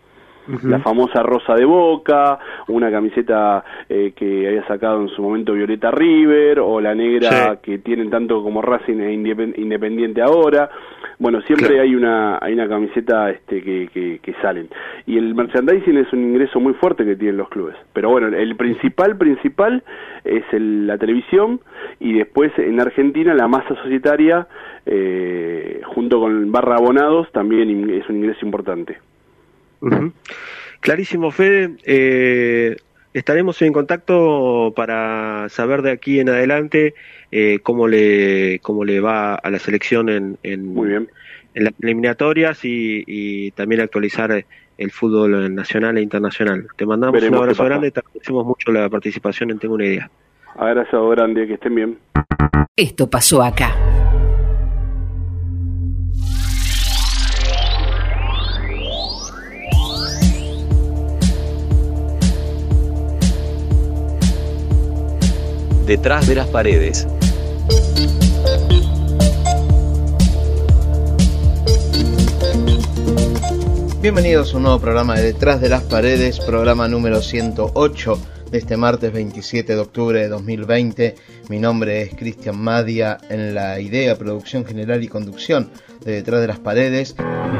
Uh-huh. La famosa rosa de Boca, una camiseta eh, que había sacado en su momento Violeta River, o la negra sí. que tienen tanto como Racing e Independiente ahora. Bueno, siempre claro. hay una hay una camiseta este que, que, que salen. Y el merchandising es un ingreso muy fuerte que tienen los clubes. Pero bueno, el principal, principal es el, la televisión, y después en Argentina la masa societaria, eh, junto con barra abonados, también es un ingreso importante. Uh-huh. Clarísimo, Fede. Eh, estaremos en contacto para saber de aquí en adelante eh, cómo le cómo le va a la selección en, en, Muy bien. en las eliminatorias y, y también actualizar el fútbol nacional e internacional. Te mandamos Veremos un abrazo grande, te agradecemos mucho la participación en Tengo una Idea. Abrazo grande, que estén bien. Esto pasó acá. Detrás de las paredes. Bienvenidos a un nuevo programa de Detrás de las Paredes, programa número ciento ocho de este martes veintisiete de octubre de dos mil veinte. Mi nombre es Cristian Madia, en la idea, producción general y conducción de Detrás de las Paredes.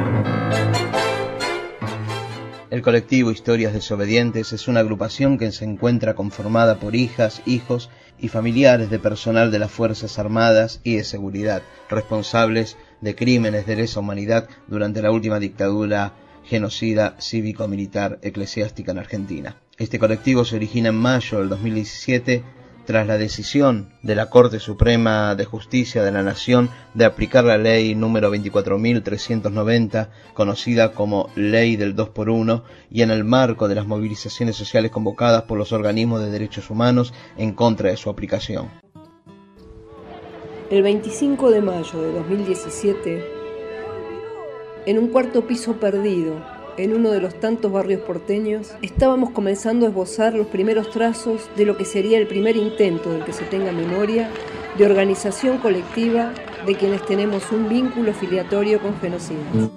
El colectivo Historias Desobedientes es una agrupación que se encuentra conformada por hijas, hijos y familiares de personal de las Fuerzas Armadas y de Seguridad, responsables de crímenes de lesa humanidad durante la última dictadura genocida cívico-militar eclesiástica en Argentina. Este colectivo se origina en mayo del dos mil diecisiete tras la decisión de la Corte Suprema de Justicia de la Nación de aplicar la ley número veinticuatro mil trescientos noventa, conocida como Ley del dos por uno, y en el marco de las movilizaciones sociales convocadas por los organismos de derechos humanos en contra de su aplicación. El veinticinco de mayo de dos mil diecisiete, en un cuarto piso perdido, en uno de los tantos barrios porteños, estábamos comenzando a esbozar los primeros trazos de lo que sería el primer intento del que se tenga memoria de organización colectiva de quienes tenemos un vínculo filiatorio con genocidas.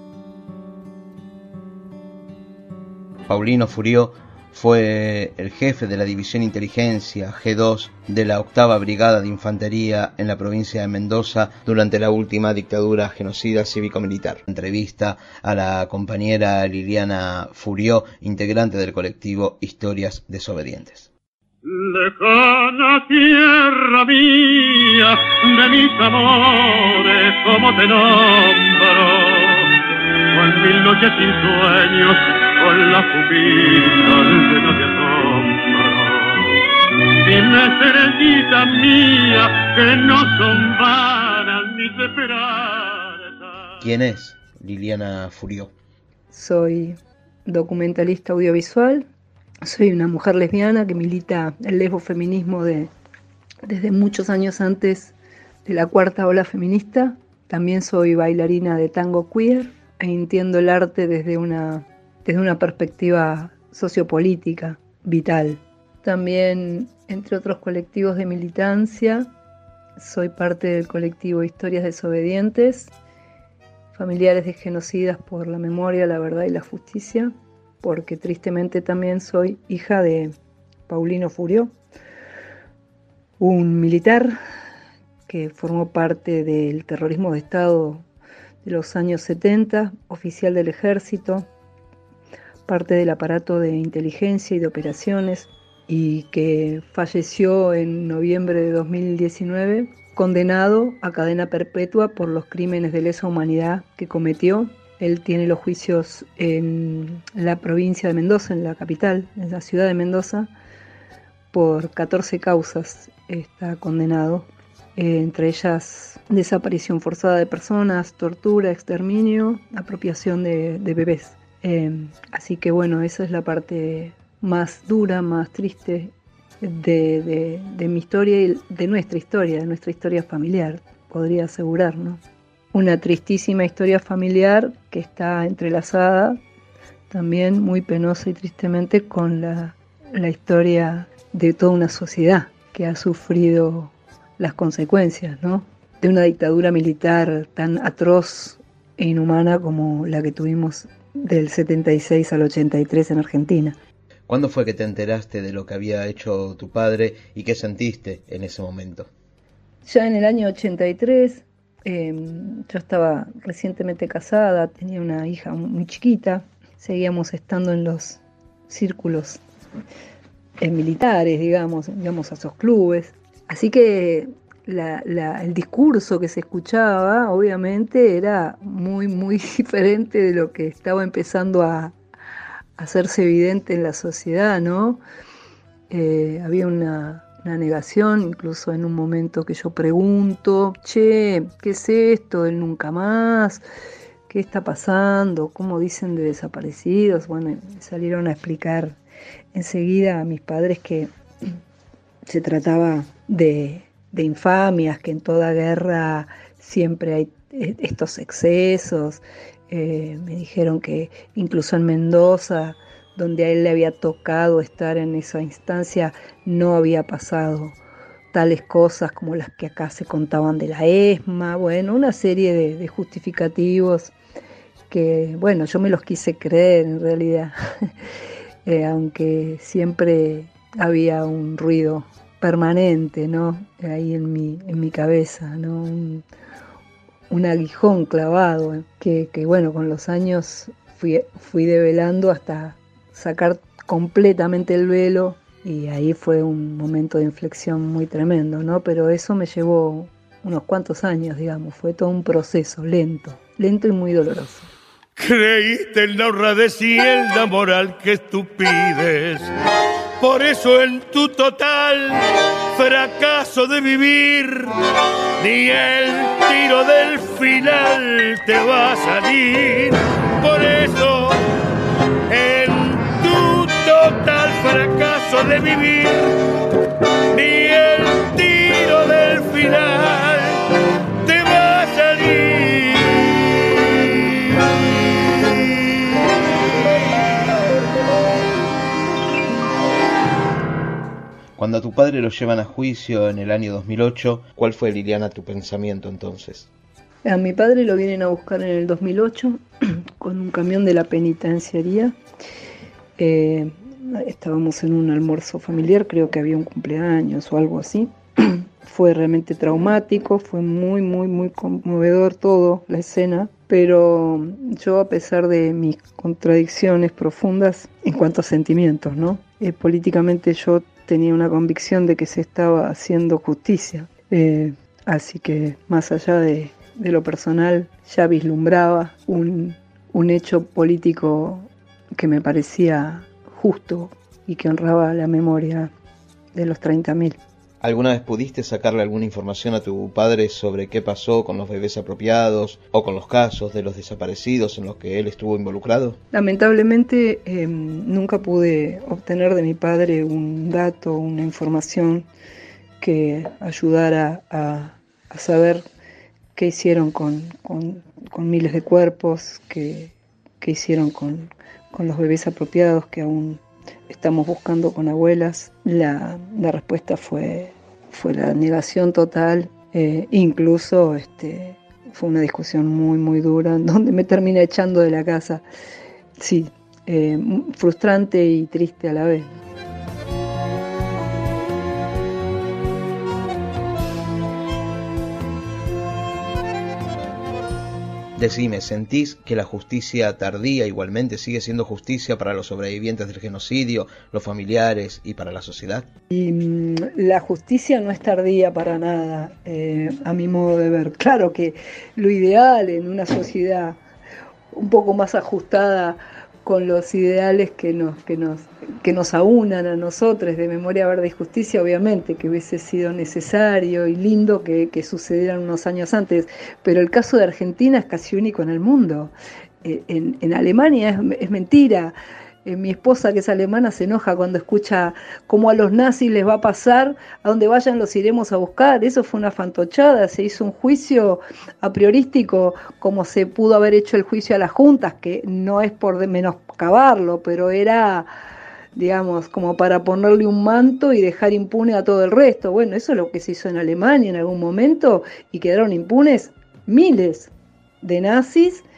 Paulino Furió fue el jefe de la División Inteligencia G dos de la octava Brigada de Infantería en la provincia de Mendoza durante la última dictadura genocida cívico-militar. Entrevista a la compañera Liliana Furió, integrante del colectivo Historias Desobedientes. Lejana tierra mía, de mis amores, ¿cómo te nombro? Con mil noches sin sueños, con la pupila llena de asombro. Dime, estrellita mía, que no son vanas mis esperanzas. ¿Quién es Liliana Furió? Soy documentalista audiovisual, soy una mujer lesbiana que milita el lesbofeminismo de, desde muchos años antes de la cuarta ola feminista. También soy bailarina de tango queer e entiendo el arte desde una desde una perspectiva sociopolítica, vital. También, entre otros colectivos de militancia, soy parte del colectivo Historias Desobedientes, familiares de genocidas por la memoria, la verdad y la justicia, porque tristemente también soy hija de Paulino Furió, un militar que formó parte del terrorismo de Estado de los años setenta, oficial del ejército, parte del aparato de inteligencia y de operaciones, y que falleció en noviembre de dos mil diecinueve, condenado a cadena perpetua por los crímenes de lesa humanidad que cometió. Él tiene los juicios en la provincia de Mendoza, en la capital, en la ciudad de Mendoza, por catorce causas está condenado, eh, entre ellas desaparición forzada de personas, tortura, exterminio, apropiación de, de bebés. Eh, así que bueno, esa es la parte más dura, más triste de, de, de mi historia y de nuestra historia, de nuestra historia familiar, podría asegurar, ¿no? Una tristísima historia familiar que está entrelazada también muy penosa y tristemente con la, la historia de toda una sociedad que ha sufrido las consecuencias, ¿no?, de una dictadura militar tan atroz e inhumana como la que tuvimos del setenta y seis al ochenta y tres en Argentina. ¿Cuándo fue que te enteraste de lo que había hecho tu padre y qué sentiste en ese momento? Ya en el año ochenta y tres, eh, yo estaba recientemente casada, tenía una hija muy chiquita, seguíamos estando en los círculos eh, militares, digamos, íbamos a esos clubes, así que la, la, el discurso que se escuchaba obviamente era muy, muy diferente de lo que estaba empezando a hacerse evidente en la sociedad, ¿no? Eh, había una, una negación, incluso en un momento que yo pregunto, che, ¿qué es esto del nunca más? ¿Qué está pasando? ¿Cómo dicen de desaparecidos? Bueno, salieron a explicar enseguida a mis padres que se trataba de, de infamias, que en toda guerra siempre hay estos excesos. Eh, me dijeron que incluso en Mendoza, donde a él le había tocado estar en esa instancia, no había pasado tales cosas como las que acá se contaban de la ESMA, bueno, una serie de, de justificativos que, bueno, yo me los quise creer en realidad, eh, aunque siempre había un ruido permanente, ¿no? Ahí en mi, en mi cabeza, ¿no? Un, un aguijón clavado, que, que bueno, con los años fui, fui develando hasta sacar completamente el velo, y ahí fue un momento de inflexión muy tremendo, ¿no? Pero eso me llevó unos cuantos años, digamos, fue todo un proceso lento, lento y muy doloroso. Creíste en la honradez y en la moral que tú pides, por eso en tu total fracaso de vivir, ni el tiro del final te va a salir. Por eso en tu total fracaso de vivir, ni el tiro del final te va a salir. Cuando a tu padre lo llevan a juicio en el año dos mil ocho, ¿cuál fue, Liliana, tu pensamiento entonces? A mi padre lo vienen a buscar en el dos mil ocho con un camión de la penitenciaría. Eh, estábamos en un almuerzo familiar, creo que había un cumpleaños o algo así. Fue realmente traumático, fue muy, muy, muy conmovedor todo, la escena. Pero yo, a pesar de mis contradicciones profundas en cuanto a sentimientos, ¿no? Eh, políticamente yo tenía una convicción de que se estaba haciendo justicia. Eh, así que más allá de, de lo personal, ya vislumbraba un, un hecho político que me parecía justo y que honraba la memoria de los treinta mil. ¿Alguna vez pudiste sacarle alguna información a tu padre sobre qué pasó con los bebés apropiados o con los casos de los desaparecidos en los que él estuvo involucrado? Lamentablemente eh, nunca pude obtener de mi padre un dato, una información que ayudara a, a saber qué hicieron con, con, con miles de cuerpos, qué, qué hicieron con, con los bebés apropiados que aún estamos buscando con abuelas. La, la respuesta fue, fue la negación total, eh, incluso este, fue una discusión muy muy dura en donde me terminé echando de la casa. Sí, eh, frustrante y triste a la vez. Decime, ¿sentís que la justicia tardía igualmente sigue siendo justicia para los sobrevivientes del genocidio, los familiares y para la sociedad? Y mm, la justicia no es tardía para nada, eh, a mi modo de ver. Claro que lo ideal en una sociedad un poco más ajustada con los ideales que nos, que nos, que nos aunan a nosotros de Memoria Verde y Justicia, obviamente que hubiese sido necesario y lindo que, que sucedieran unos años antes, pero el caso de Argentina es casi único en el mundo. Eh, en, en Alemania es, es mentira. Eh, mi esposa, que es alemana, se enoja cuando escucha cómo a los nazis les va a pasar, a donde vayan los iremos a buscar. Eso fue una fantochada, se hizo un juicio a priorístico, como se pudo haber hecho el juicio a las juntas, que no es por menoscabarlo, pero era, digamos, como para ponerle un manto y dejar impune a todo el resto. Bueno, eso es lo que se hizo en Alemania en algún momento, y quedaron impunes miles de nazis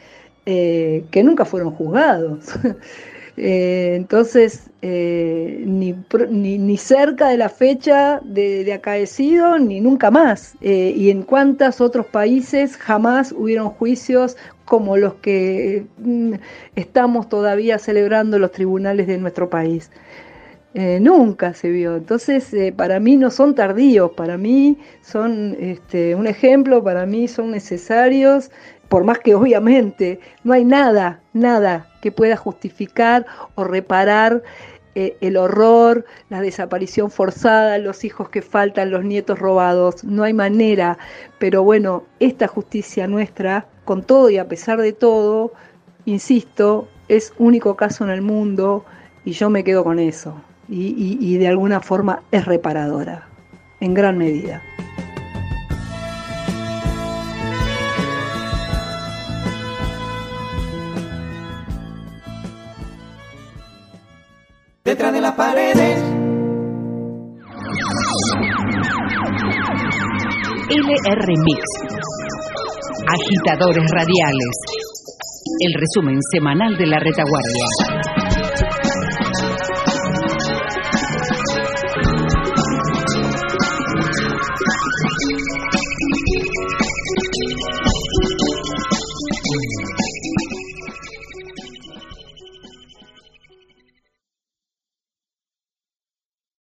eh, que nunca fueron juzgados. Eh, entonces, eh, ni, ni, ni cerca de la fecha de, de acaecido, ni nunca más. Eh, y en cuántos otros países jamás hubieron juicios como los que mm, estamos todavía celebrando los tribunales de nuestro país. Eh, nunca se vio. Entonces, eh, para mí no son tardíos, para mí son este, un ejemplo, para mí son necesarios, por más que obviamente no hay nada, nada que pueda justificar o reparar eh, el horror, la desaparición forzada, los hijos que faltan, los nietos robados, no hay manera, pero bueno, esta justicia nuestra, con todo y a pesar de todo, insisto, es único caso en el mundo y yo me quedo con eso, y, y, y de alguna forma es reparadora, en gran medida. Detrás de las paredes. L R Mix. Agitadores radiales. El resumen semanal de la retaguardia.